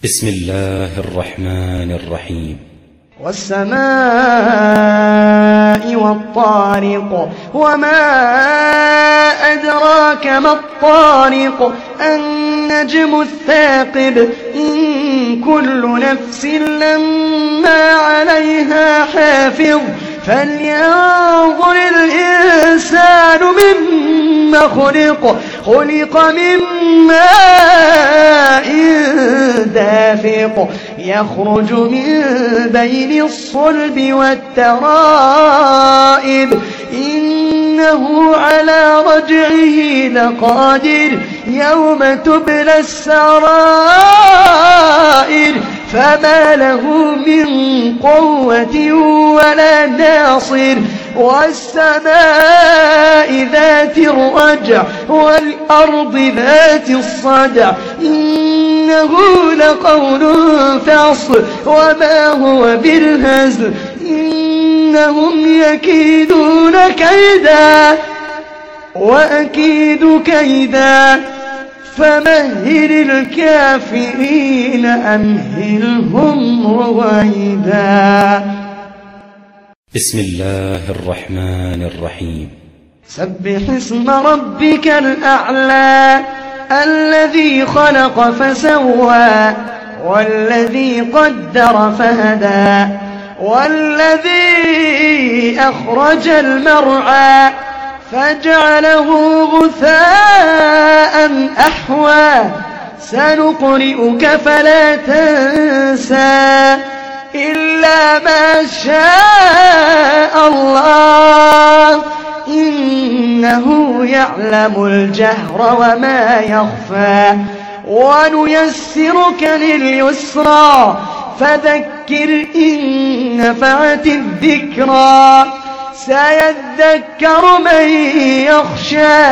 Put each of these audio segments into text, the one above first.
بسم الله الرحمن الرحيم. والسماء والطارق وما أدراك ما الطارق النجم الثاقب إن كل نفس لما عليها حافظ فلينظر الإنسان مما خلق من ماء دافق يخرج من بين الصلب والترائب إنه على رجعه لقادر يوم تبلى السرائر فما له من قوة ولا ناصر والسماء ذات الرجع والأرض ذات الصدع إنه لقول فصل وما هو بالهزل إنهم يكيدون كيدا وأكيد كيدا فمهل الكافرين أمهلهم رويدا. بسم الله الرحمن الرحيم. سبح اسم ربك الأعلى الذي خلق فسوى والذي قدر فهدى والذي أخرج المرعى فجعله غثاء أحوى سنقرئك فلا تنسى إلا ما شاء الله إنه يعلم الجهر وما يخفى ونيسرك لليسرى فذكر إن نفعت الذكرى سيذكر من يخشى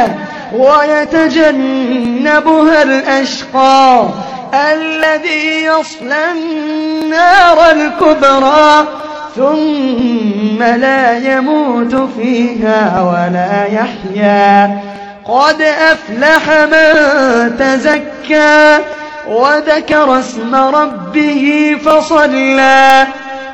ويتجنبها الأشقى الذي يصلى النار الكبرى ثم لا يموت فيها ولا يحيا قد أفلح من تزكى وذكر اسم ربه فصلى